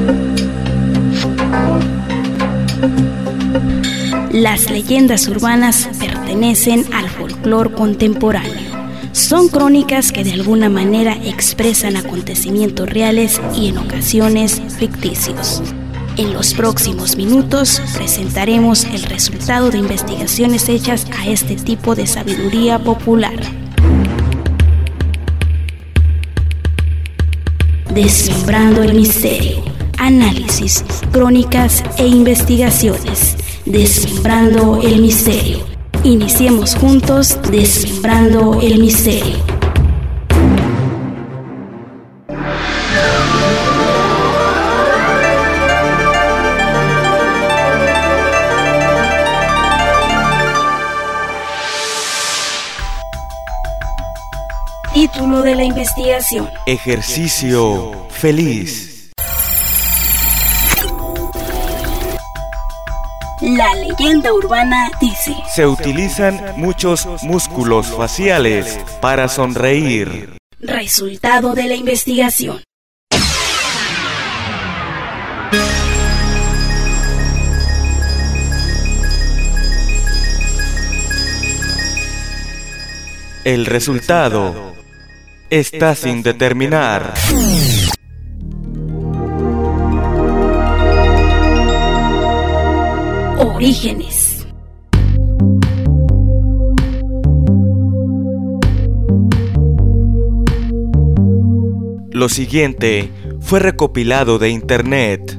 Las leyendas urbanas pertenecen al folclore contemporáneo. Son crónicas que de alguna manera expresan acontecimientos reales y en ocasiones ficticios. En los próximos minutos presentaremos el resultado de investigaciones hechas a este tipo de sabiduría popular. Desmembrando el misterio. Análisis, crónicas e investigaciones. Desmembrando el misterio. Iniciemos juntos Desmembrando el misterio. Título de la investigación: Ejercicio feliz. La leyenda urbana dice: se utilizan muchos músculos faciales para sonreír. Resultado de la investigación: el resultado está sin determinar. Orígenes. Lo siguiente fue recopilado de internet.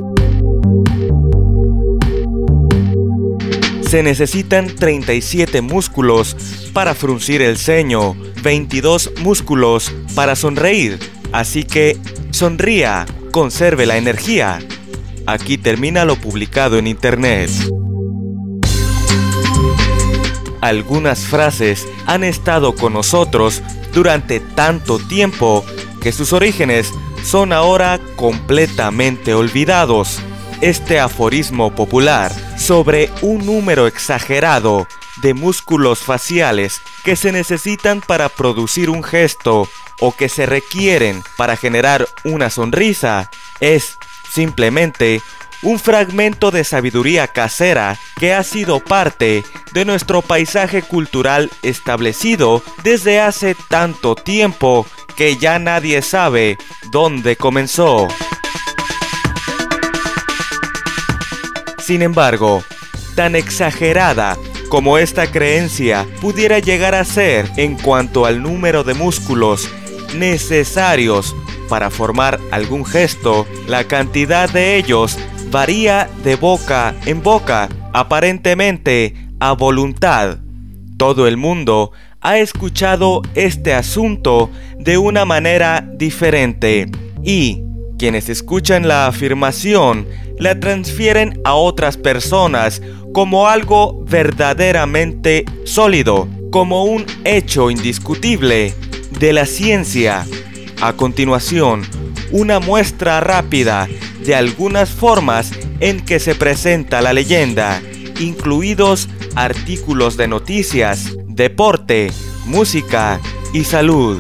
Se necesitan 37 músculos para fruncir el ceño, 22 músculos para sonreír, así que sonría, conserve la energía. Aquí termina lo publicado en internet. Algunas frases han estado con nosotros durante tanto tiempo que sus orígenes son ahora completamente olvidados. Este aforismo popular sobre un número exagerado de músculos faciales que se necesitan para producir un gesto o que se requieren para generar una sonrisa es simplemente un fragmento de sabiduría casera que ha sido parte de nuestro paisaje cultural establecido desde hace tanto tiempo que ya nadie sabe dónde comenzó. Sin embargo, tan exagerada como esta creencia pudiera llegar a ser en cuanto al número de músculos necesarios para formar algún gesto, la cantidad de ellos varía de boca en boca, aparentemente a voluntad. Todo el mundo ha escuchado este asunto de una manera diferente y quienes escuchan la afirmación la transfieren a otras personas como algo verdaderamente sólido, como un hecho indiscutible de la ciencia. A continuación, una muestra rápida de algunas formas en que se presenta la leyenda, incluidos artículos de noticias, deporte, música y salud.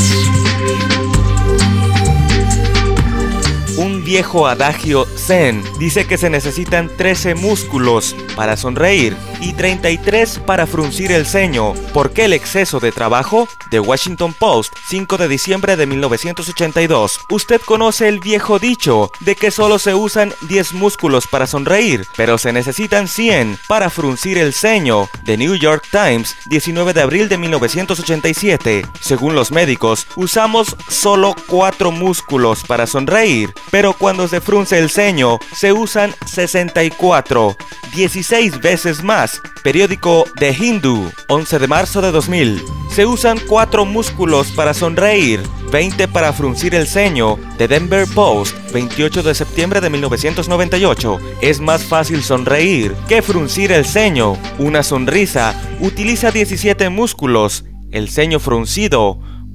Un viejo adagio zen dice que se necesitan 13 músculos para sonreír y 33 para fruncir el ceño. ¿Por qué el exceso de trabajo? The Washington Post, 5 de diciembre de 1982. Usted conoce el viejo dicho de que solo se usan 10 músculos para sonreír, pero se necesitan 100 para fruncir el ceño. The New York Times, 19 de abril de 1987. Según los médicos, usamos solo 4 músculos para sonreír, pero cuando se frunce el ceño, se usan 64, 16 veces más. Periódico The Hindu, 11 de marzo de 2000. Se usan 4 músculos para sonreír, 20 para fruncir el ceño. The Denver Post, 28 de septiembre de 1998. Es más fácil sonreír que fruncir el ceño. Una sonrisa utiliza 17 músculos. El ceño fruncido,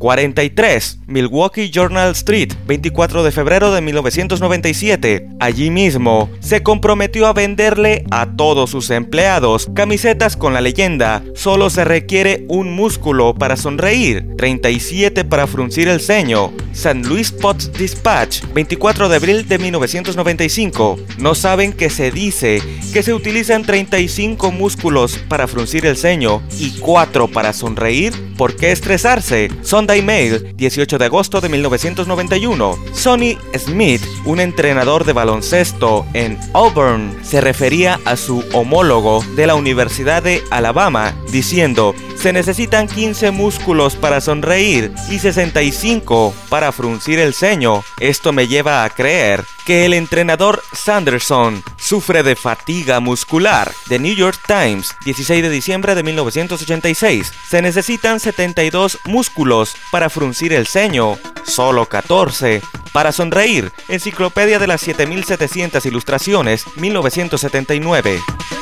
43. Milwaukee Journal Street, 24 de febrero de 1997. Allí mismo, se comprometió a venderle a todos sus empleados camisetas con la leyenda: solo se requiere un músculo para sonreír, 37 para fruncir el ceño. St. Louis Post-Dispatch, 24 de abril de 1995. No saben que se dice que se utilizan 35 músculos para fruncir el ceño y 4 para sonreír. ¿Por qué estresarse? Sunday Mail, 18 de agosto de 1991. Sonny Smith, un entrenador de baloncesto en Auburn, se refería a su homólogo de la Universidad de Alabama diciendo: se necesitan 15 músculos para sonreír y 65 para fruncir el ceño. Esto me lleva a creer que el entrenador Sanderson sufre de fatiga muscular. The New York Times, 16 de diciembre de 1986. Se necesitan 72 músculos para fruncir el ceño, solo 14 para sonreír. Enciclopedia de las 7700 ilustraciones, 1979.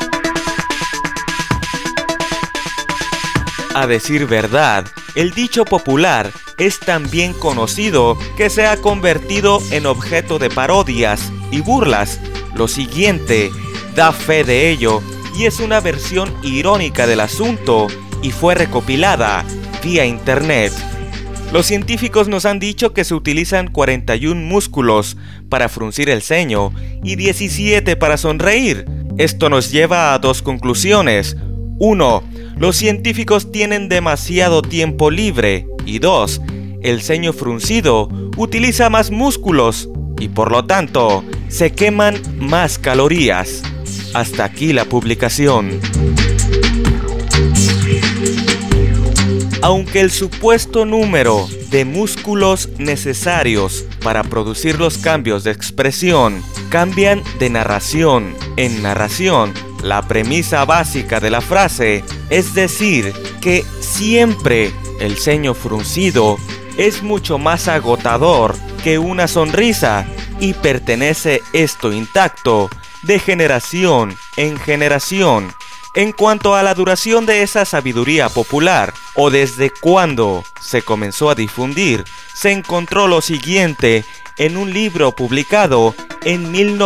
A decir verdad, el dicho popular es tan bien conocido que se ha convertido en objeto de parodias y burlas. Lo siguiente da fe de ello y es una versión irónica del asunto y fue recopilada vía internet. Los científicos nos han dicho que se utilizan 41 músculos para fruncir el ceño y 17 para sonreír. Esto nos lleva a dos conclusiones. 1. Los científicos tienen demasiado tiempo libre. Y 2. El ceño fruncido utiliza más músculos y por lo tanto se queman más calorías. Hasta aquí la publicación. Aunque el supuesto número de músculos necesarios para producir los cambios de expresión cambian de narración en narración, la premisa básica de la frase, es decir, que siempre el ceño fruncido es mucho más agotador que una sonrisa y pertenece esto intacto de generación en generación. En cuanto a la duración de esa sabiduría popular o desde cuándo se comenzó a difundir, se encontró lo siguiente en un libro publicado en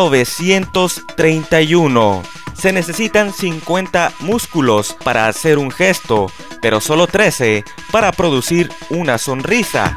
1931. Se necesitan 50 músculos para hacer un gesto, pero solo 13 para producir una sonrisa.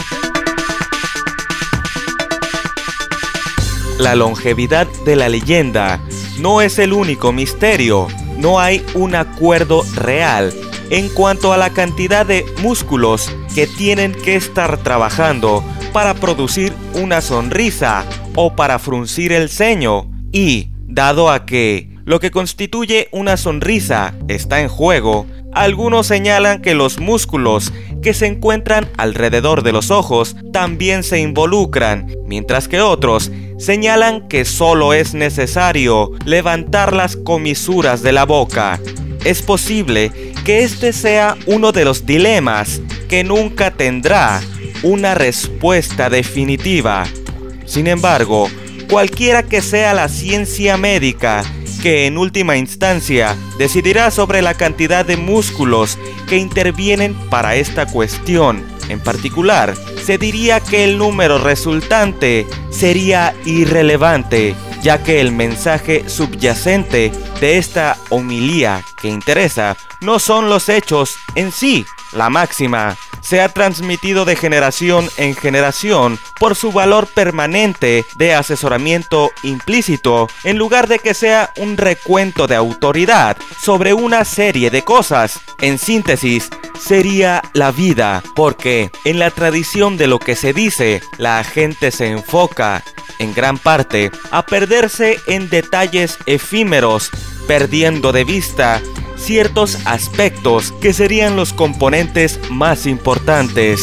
La longevidad de la leyenda no es el único misterio. No hay un acuerdo real en cuanto a la cantidad de músculos que tienen que estar trabajando para producir una sonrisa o para fruncir el ceño. Y, dado a que lo que constituye una sonrisa está en juego, algunos señalan que los músculos que se encuentran alrededor de los ojos también se involucran, mientras que otros señalan que solo es necesario levantar las comisuras de la boca. Es posible que este sea uno de los dilemas que nunca tendrá una respuesta definitiva. Sin embargo, cualquiera que sea la ciencia médica que en última instancia decidirá sobre la cantidad de músculos que intervienen para esta cuestión en particular, se diría que el número resultante sería irrelevante, ya que el mensaje subyacente de esta homilía que interesa no son los hechos en sí. La máxima se ha transmitido de generación en generación por su valor permanente de asesoramiento implícito, en lugar de que sea un recuento de autoridad sobre una serie de cosas. En síntesis, sería la vida, porque en la tradición de lo que se dice, la gente se enfoca, en gran parte, a perderse en detalles efímeros, perdiendo de vista ciertos aspectos que serían los componentes más importantes.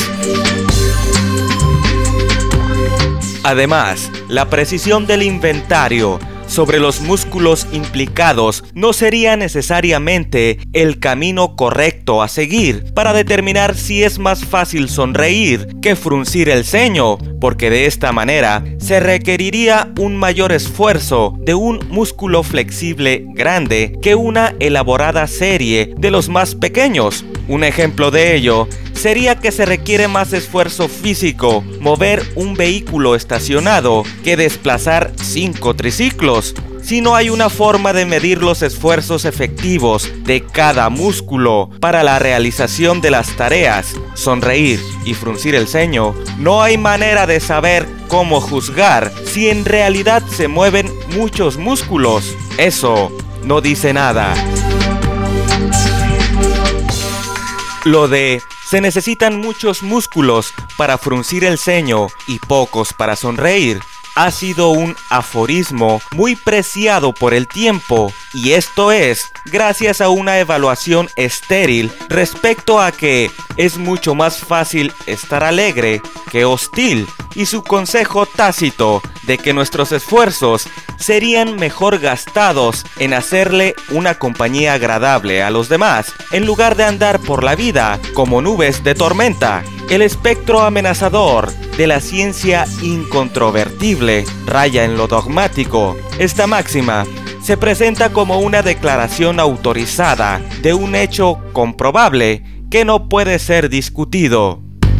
Además, la precisión del inventario sobre los músculos implicados no sería necesariamente el camino correcto a seguir para determinar si es más fácil sonreír que fruncir el ceño, porque de esta manera se requeriría un mayor esfuerzo de un músculo flexible grande que una elaborada serie de los más pequeños. Un ejemplo de ello sería que se requiere más esfuerzo físico mover un vehículo estacionado que desplazar 5 triciclos. Si no hay una forma de medir los esfuerzos efectivos de cada músculo para la realización de las tareas, sonreír y fruncir el ceño, no hay manera de saber cómo juzgar si en realidad se mueven muchos músculos. Eso no dice nada. Lo de se necesitan muchos músculos para fruncir el ceño y pocos para sonreír ha sido un aforismo muy preciado por el tiempo, y esto es gracias a una evaluación estéril respecto a que es mucho más fácil estar alegre que hostil, y su consejo tácito de que nuestros esfuerzos serían mejor gastados en hacerle una compañía agradable a los demás, en lugar de andar por la vida como nubes de tormenta. El espectro amenazador de la ciencia incontrovertible raya en lo dogmático. Esta máxima se presenta como una declaración autorizada de un hecho comprobable que no puede ser discutido.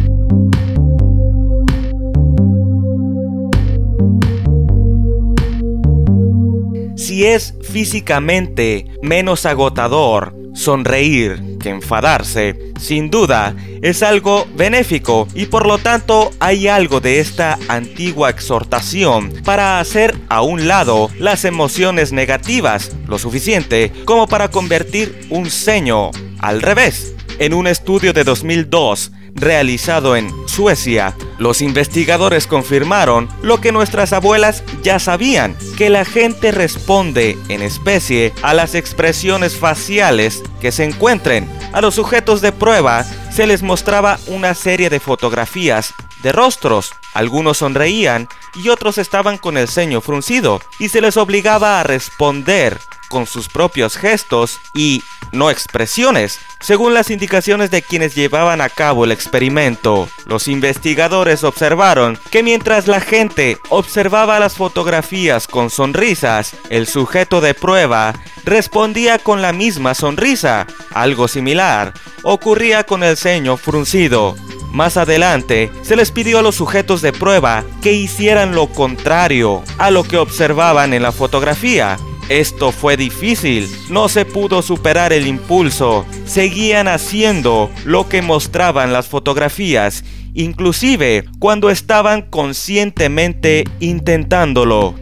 Si es físicamente menos agotador sonreír que enfadarse, sin duda es algo benéfico, y por lo tanto hay algo de esta antigua exhortación para hacer a un lado las emociones negativas, lo suficiente como para convertir un ceño al revés. En un estudio de 2002 realizado en Suecia, los investigadores confirmaron lo que nuestras abuelas ya sabían, que la gente responde en especie a las expresiones faciales que se encuentren. A los sujetos de prueba se les mostraba una serie de fotografías de rostros. Algunos sonreían y otros estaban con el ceño fruncido, y se les obligaba a responder con sus propios gestos y no expresiones, según las indicaciones de quienes llevaban a cabo el experimento. Los investigadores observaron que mientras la gente observaba las fotografías con sonrisas, el sujeto de prueba respondía con la misma sonrisa. Algo similar ocurría con el ceño fruncido. Más adelante, se les pidió a los sujetos de prueba que hicieran lo contrario a lo que observaban en la fotografía. Esto fue difícil, no se pudo superar el impulso. Seguían haciendo lo que mostraban las fotografías, inclusive cuando estaban conscientemente intentándolo.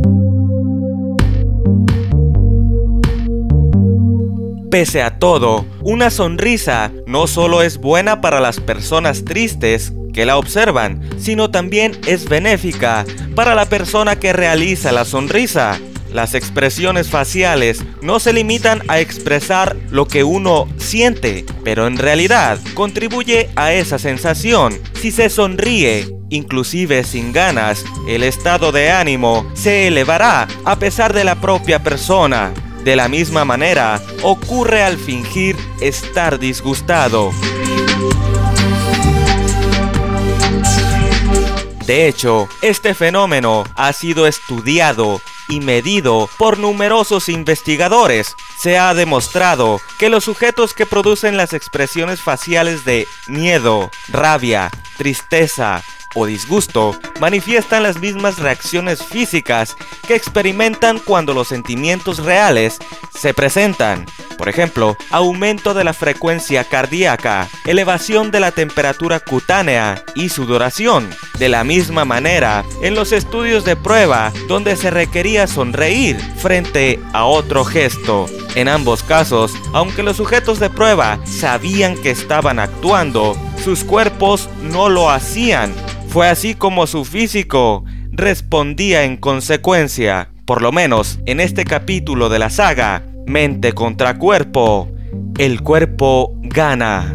Pese a todo, una sonrisa no solo es buena para las personas tristes que la observan, sino también es benéfica para la persona que realiza la sonrisa. Las expresiones faciales no se limitan a expresar lo que uno siente, pero en realidad contribuye a esa sensación. Si se sonríe, inclusive sin ganas, el estado de ánimo se elevará a pesar de la propia persona. De la misma manera, ocurre al fingir estar disgustado. De hecho, este fenómeno ha sido estudiado y medido por numerosos investigadores. Se ha demostrado que los sujetos que producen las expresiones faciales de miedo, rabia, tristeza o disgusto manifiestan las mismas reacciones físicas que experimentan cuando los sentimientos reales se presentan. Por ejemplo, aumento de la frecuencia cardíaca, elevación de la temperatura cutánea y sudoración. De la misma manera, en los estudios de prueba donde se requería sonreír frente a otro gesto. En ambos casos, aunque los sujetos de prueba sabían que estaban actuando, sus cuerpos no lo hacían. Fue así como su físico respondía en consecuencia. Por lo menos en este capítulo de la saga, Mente contra Cuerpo, el cuerpo gana.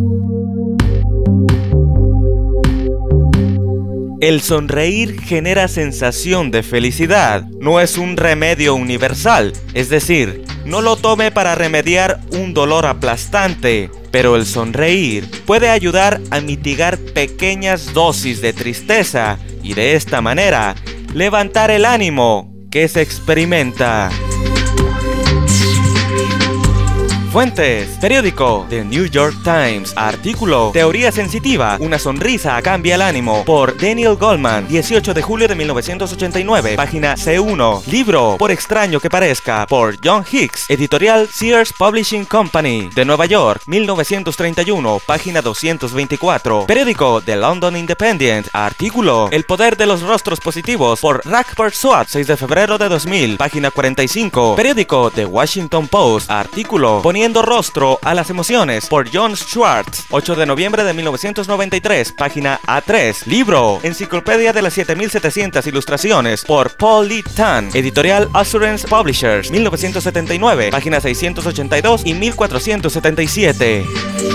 El sonreír genera sensación de felicidad. No es un remedio universal, es decir, no lo tome para remediar un dolor aplastante, pero el sonreír puede ayudar a mitigar pequeñas dosis de tristeza y de esta manera levantar el ánimo que se experimenta. Fuentes: periódico The New York Times. Artículo: Teoría sensitiva, una sonrisa cambia el ánimo, por Daniel Goleman, 18 de julio de 1989, página C1. Libro: Por extraño que parezca, por John Hicks, editorial Sears Publishing Company, de Nueva York, 1931, página 224. Periódico The London Independent. Artículo: El poder de los rostros positivos, por Rackford Swart, 6 de febrero de 2000, página 45. Periódico The Washington Post. Artículo: Poniendo rostro a las emociones, por John Schwartz, 8 de noviembre de 1993, página A3. Libro: Enciclopedia de las 7700 ilustraciones, por Paul Lee Tan, editorial Assurance Publishers, 1979, páginas 682 y 1477.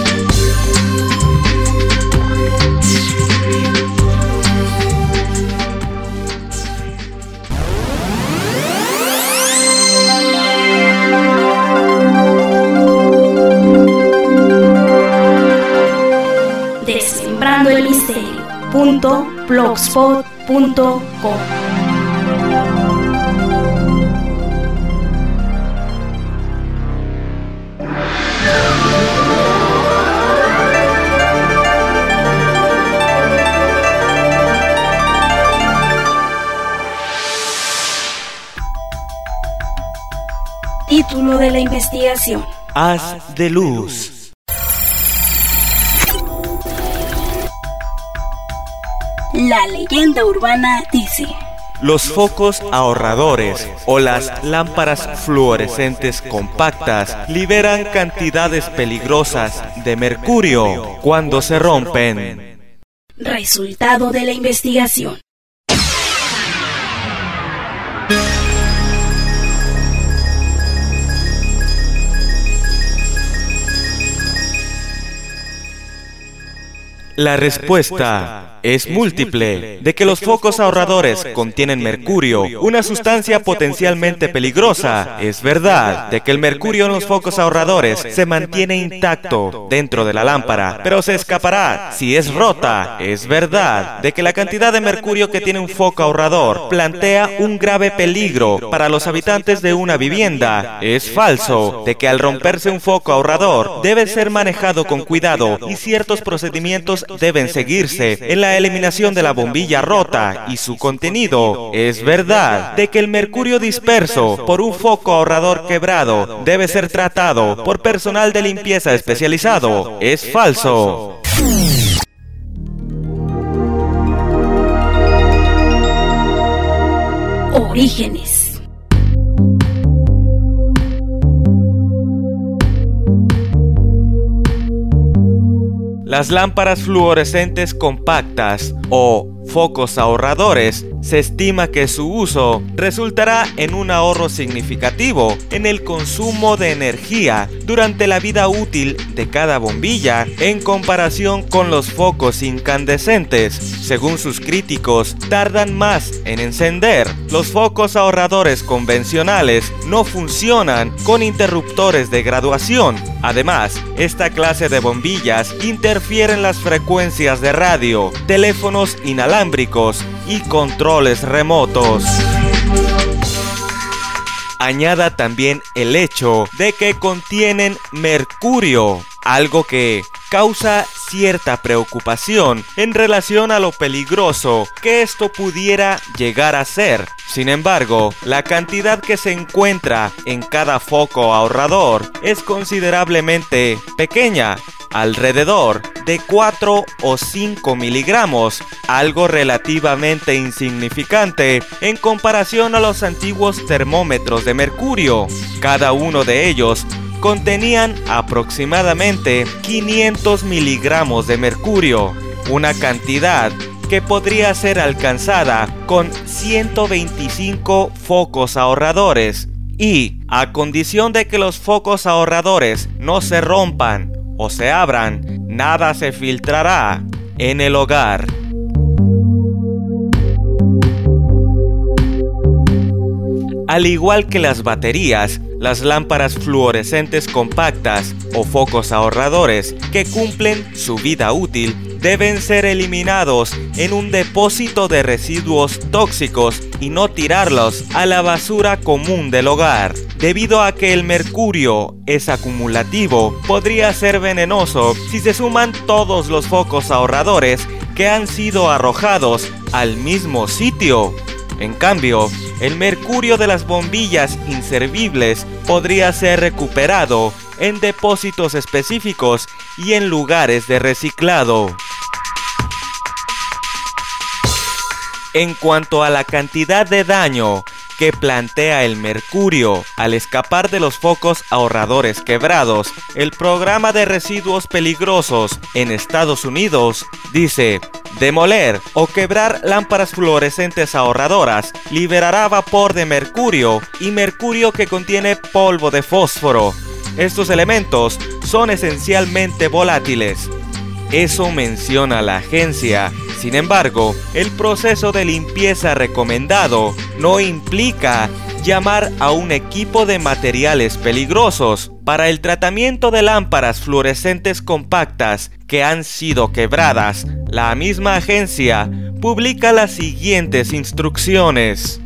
Descifrando el misterio.blogspot.com. Título de la investigación: Haz de luz. La leyenda urbana dice: Los focos ahorradores o las lámparas fluorescentes compactas liberan cantidades peligrosas de mercurio cuando se rompen. Resultado de la investigación: La respuesta es múltiple, de que los focos ahorradores contienen mercurio, una sustancia potencialmente peligrosa. Es verdad de que el mercurio en los focos ahorradores se mantiene intacto dentro de la lámpara, pero se escapará si es rota. Es verdad de que la cantidad de mercurio que tiene un foco ahorrador plantea un grave peligro para los habitantes de una vivienda. Es falso de que al romperse un foco ahorrador debe ser manejado con cuidado y ciertos procedimientos deben seguirse en la eliminación de la bombilla rota y su contenido. Es verdad de que el mercurio disperso por un foco ahorrador quebrado debe ser tratado por personal de limpieza especializado. Es falso. Orígenes. Las lámparas fluorescentes compactas o focos ahorradores, se estima que su uso resultará en un ahorro significativo en el consumo de energía durante la vida útil de cada bombilla en comparación con los focos incandescentes. Según sus críticos, tardan más en encender. Los focos ahorradores convencionales no funcionan con interruptores de graduación. Además, esta clase de bombillas interfieren las frecuencias de radio, teléfonos inalámbricos y controles remotos. Añada también el hecho de que contienen mercurio, algo que causa cierta preocupación en relación a lo peligroso que esto pudiera llegar a ser. Sin embargo, la cantidad que se encuentra en cada foco ahorrador es considerablemente pequeña, alrededor de 4 o 5 miligramos, algo relativamente insignificante en comparación a los antiguos termómetros de mercurio. Cada uno de ellos contenían aproximadamente 500 miligramos de mercurio, una cantidad que podría ser alcanzada con 125 focos ahorradores, y a condición de que los focos ahorradores no se rompan o se abran, nada se filtrará en el hogar. Al igual que las baterías, las lámparas fluorescentes compactas o focos ahorradores que cumplen su vida útil deben ser eliminados en un depósito de residuos tóxicos y no tirarlos a la basura común del hogar. Debido a que el mercurio es acumulativo, podría ser venenoso si se suman todos los focos ahorradores que han sido arrojados al mismo sitio. En cambio, el mercurio de las bombillas inservibles podría ser recuperado en depósitos específicos y en lugares de reciclado. En cuanto a la cantidad de daño que plantea el mercurio al escapar de los focos ahorradores quebrados, el Programa de Residuos Peligrosos en Estados Unidos dice: demoler o quebrar lámparas fluorescentes ahorradoras liberará vapor de mercurio y mercurio que contiene polvo de fósforo. Estos elementos son esencialmente volátiles. Eso menciona la agencia. Sin embargo, el proceso de limpieza recomendado no implica llamar a un equipo de materiales peligrosos. Para el tratamiento de lámparas fluorescentes compactas que han sido quebradas, la misma agencia publica las siguientes instrucciones.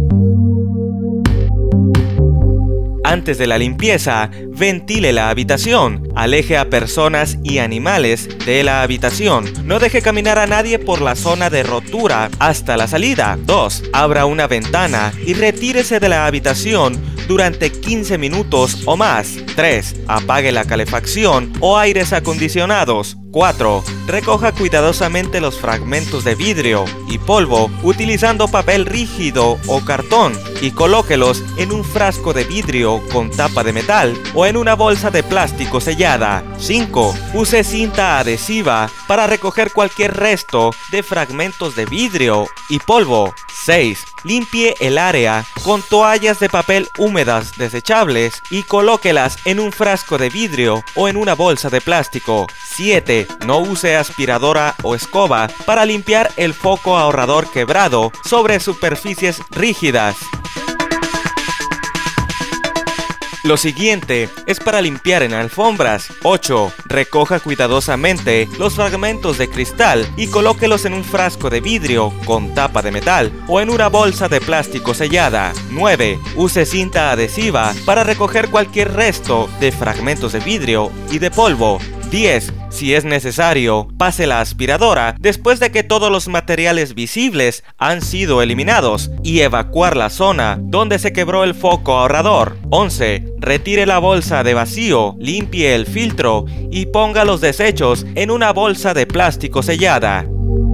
Antes de la limpieza, ventile la habitación, aleje a personas y animales de la habitación, no deje caminar a nadie por la zona de rotura hasta la salida. 2. Abra una ventana y retírese de la habitación durante 15 minutos o más. 3. Apague la calefacción o aires acondicionados. 4. Recoja cuidadosamente los fragmentos de vidrio y polvo utilizando papel rígido o cartón y colóquelos en un frasco de vidrio con tapa de metal o en una bolsa de plástico sellada. 5. Use cinta adhesiva para recoger cualquier resto de fragmentos de vidrio y polvo. 6. Limpie el área con toallas de papel húmedas desechables y colóquelas en un frasco de vidrio o en una bolsa de plástico. 7. No use aspiradora o escoba para limpiar el foco ahorrador quebrado sobre superficies rígidas. Lo siguiente es para limpiar en alfombras. 8. Recoja cuidadosamente los fragmentos de cristal y colóquelos en un frasco de vidrio con tapa de metal o en una bolsa de plástico sellada. 9. Use cinta adhesiva para recoger cualquier resto de fragmentos de vidrio y de polvo. 10. Si es necesario, pase la aspiradora después de que todos los materiales visibles han sido eliminados y evacuar la zona donde se quebró el foco ahorrador. 11. Retire la bolsa de vacío, limpie el filtro y ponga los desechos en una bolsa de plástico sellada.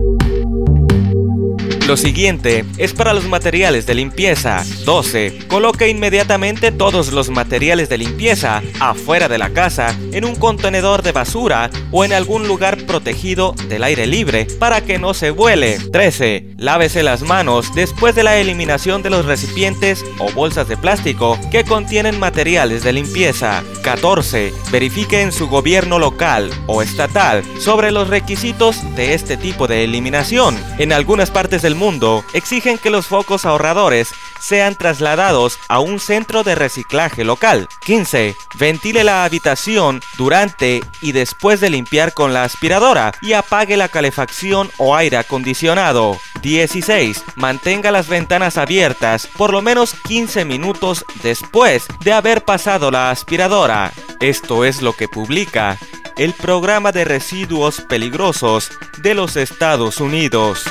Lo siguiente es para los materiales de limpieza. 12. Coloque inmediatamente todos los materiales de limpieza afuera de la casa en un contenedor de basura o en algún lugar protegido del aire libre para que no se vuele. 13. Lávese las manos después de la eliminación de los recipientes o bolsas de plástico que contienen materiales de limpieza. 14. Verifique en su gobierno local o estatal sobre los requisitos de este tipo de eliminación. En algunas partes del mundo exigen que los focos ahorradores sean trasladados a un centro de reciclaje local. 15. Ventile la habitación durante y después de limpiar con la aspiradora y apague la calefacción o aire acondicionado. 16. Mantenga las ventanas abiertas por lo menos 15 minutos después de haber pasado la aspiradora. Esto es lo que publica el Programa de Residuos Peligrosos de los Estados Unidos.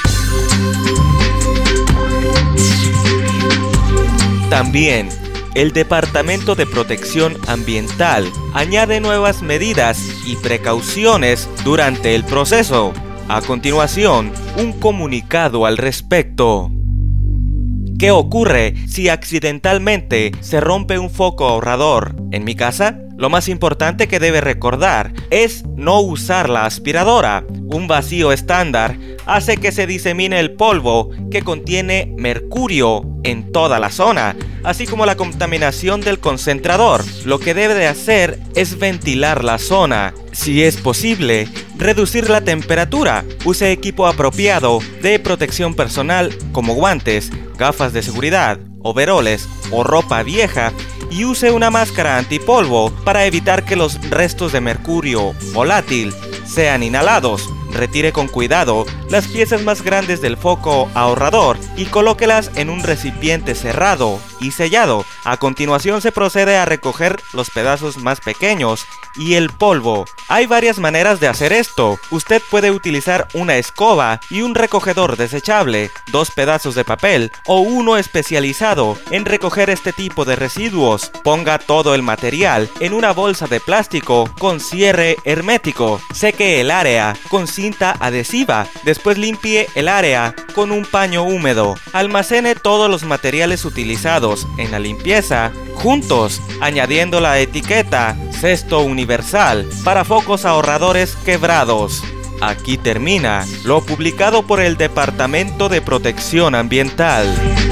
También, el Departamento de Protección Ambiental añade nuevas medidas y precauciones durante el proceso. A continuación, un comunicado al respecto. ¿Qué ocurre si accidentalmente se rompe un foco ahorrador en mi casa? Lo más importante que debe recordar es no usar la aspiradora. Un vacío estándar hace que se disemine el polvo que contiene mercurio en toda la zona, así como la contaminación del concentrador. Lo que debe de hacer es ventilar la zona. Si es posible, reducir la temperatura. Use equipo apropiado de protección personal como guantes, gafas de seguridad, overoles o ropa vieja y use una máscara antipolvo para evitar que los restos de mercurio volátil sean inhalados. retire con cuidado las piezas más grandes del foco ahorrador y colóquelas en un recipiente cerrado y sellado. A continuación se procede a recoger los pedazos más pequeños y el polvo. Hay varias maneras de hacer esto. Usted puede utilizar una escoba y un recogedor desechable, 2 pedazos de papel o uno especializado en recoger este tipo de residuos. Ponga todo el material en una bolsa de plástico con cierre hermético. Seque el área con cinta adhesiva. Después limpie el área con un paño húmedo. Almacene todos los materiales utilizados en la limpieza juntos, añadiendo la etiqueta Cesto Universal para focos ahorradores quebrados. Aquí termina lo publicado por el Departamento de Protección Ambiental.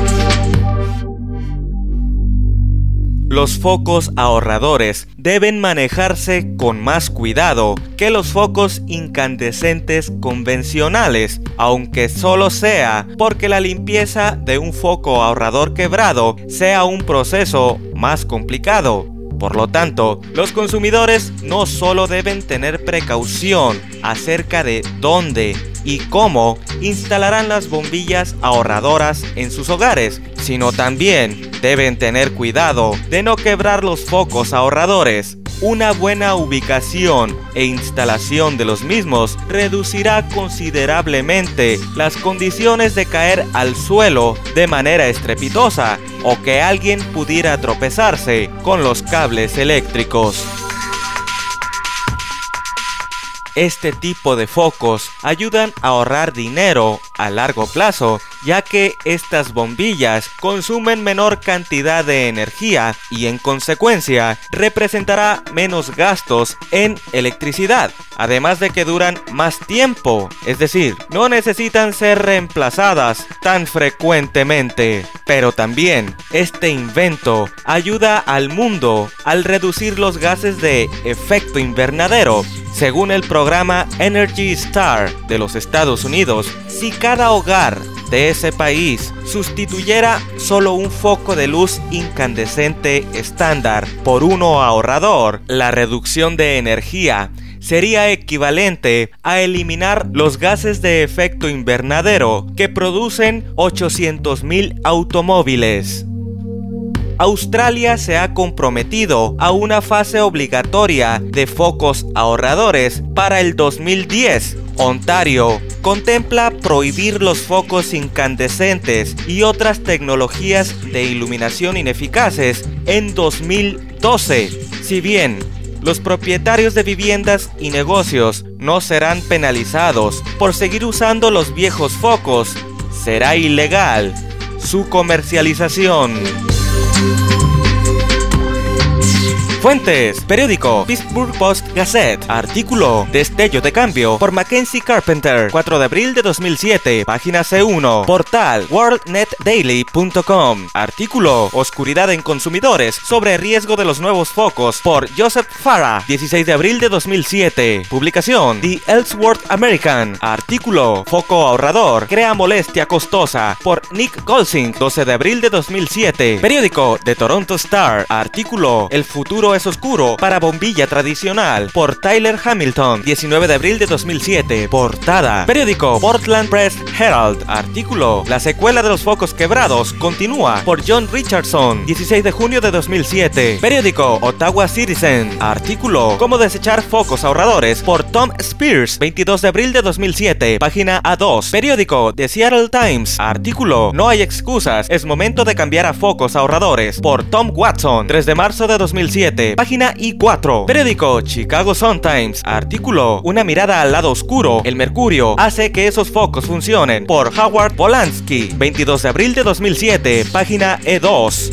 Los focos ahorradores deben manejarse con más cuidado que los focos incandescentes convencionales, aunque solo sea porque la limpieza de un foco ahorrador quebrado sea un proceso más complicado. Por lo tanto, los consumidores no solo deben tener precaución acerca de dónde y cómo instalarán las bombillas ahorradoras en sus hogares, sino también deben tener cuidado de no quebrar los focos ahorradores. Una buena ubicación e instalación de los mismos reducirá considerablemente las condiciones de caer al suelo de manera estrepitosa o que alguien pudiera tropezarse con los cables eléctricos. Este tipo de focos ayudan a ahorrar dinero a largo plazo, ya que estas bombillas consumen menor cantidad de energía y en consecuencia representará menos gastos en electricidad, además de que duran más tiempo, es decir, no necesitan ser reemplazadas tan frecuentemente. Pero también este invento ayuda al mundo al reducir los gases de efecto invernadero. Según el programa Energy Star de los Estados Unidos, si cada hogar de ese país sustituyera solo un foco de luz incandescente estándar por uno ahorrador, la reducción de energía sería equivalente a eliminar los gases de efecto invernadero que producen 800,000 automóviles. Australia se ha comprometido a una fase obligatoria de focos ahorradores para el 2010. Ontario contempla prohibir los focos incandescentes y otras tecnologías de iluminación ineficaces en 2012. Si bien los propietarios de viviendas y negocios no serán penalizados por seguir usando los viejos focos, será ilegal su comercialización. Fuentes: periódico Pittsburgh Post-Gazette. Artículo: Destello de cambio por Mackenzie Carpenter, 4 de abril de 2007, página C1. Portal: worldnetdaily.com. Artículo: Oscuridad en consumidores sobre riesgo de los nuevos focos por Joseph Farah, 16 de abril de 2007. Publicación: The Ellsworth American. Artículo: Foco ahorrador crea molestia costosa por Nick Golsing, 12 de abril de 2007. Periódico: The Toronto Star. Artículo: El futuro es oscuro para bombilla tradicional por Tyler Hamilton, 19 de abril de 2007. Portada: periódico Portland Press Herald. Artículo: La secuela de los focos quebrados continúa por John Richardson, 16 de junio de 2007. Periódico Ottawa Citizen. Artículo: Cómo desechar focos ahorradores por Tom Spears, 22 de abril de 2007, página A2. Periódico The Seattle Times. Artículo: No hay excusas, es momento de cambiar a focos ahorradores por Tom Watson, 3 de marzo de 2007, página I4. Periódico Chicago Sun-Times. Artículo: Una mirada al lado oscuro, el mercurio hace que esos focos funcionen por Howard Polanski, 22 de abril de 2007, página E2.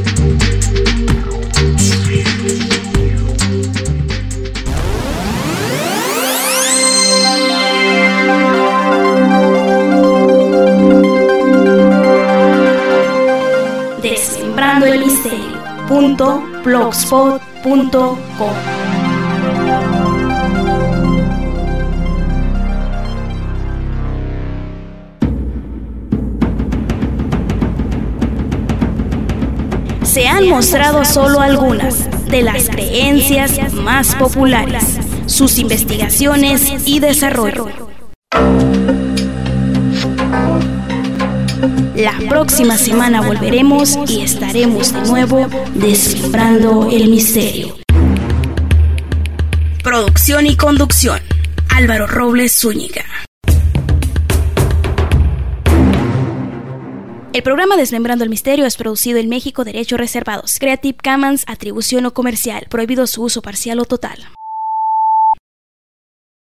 Descifrando el misterio. .blogspot.com. Se han mostrado solo algunas de las creencias más populares, sus investigaciones y desarrollo. La próxima semana volveremos y estaremos de nuevo descifrando el misterio. Producción y conducción: Álvaro Robles Zúñiga. El programa Desmembrando el Misterio es producido en México, derechos reservados. Creative Commons, atribución no comercial, prohibido su uso parcial o total.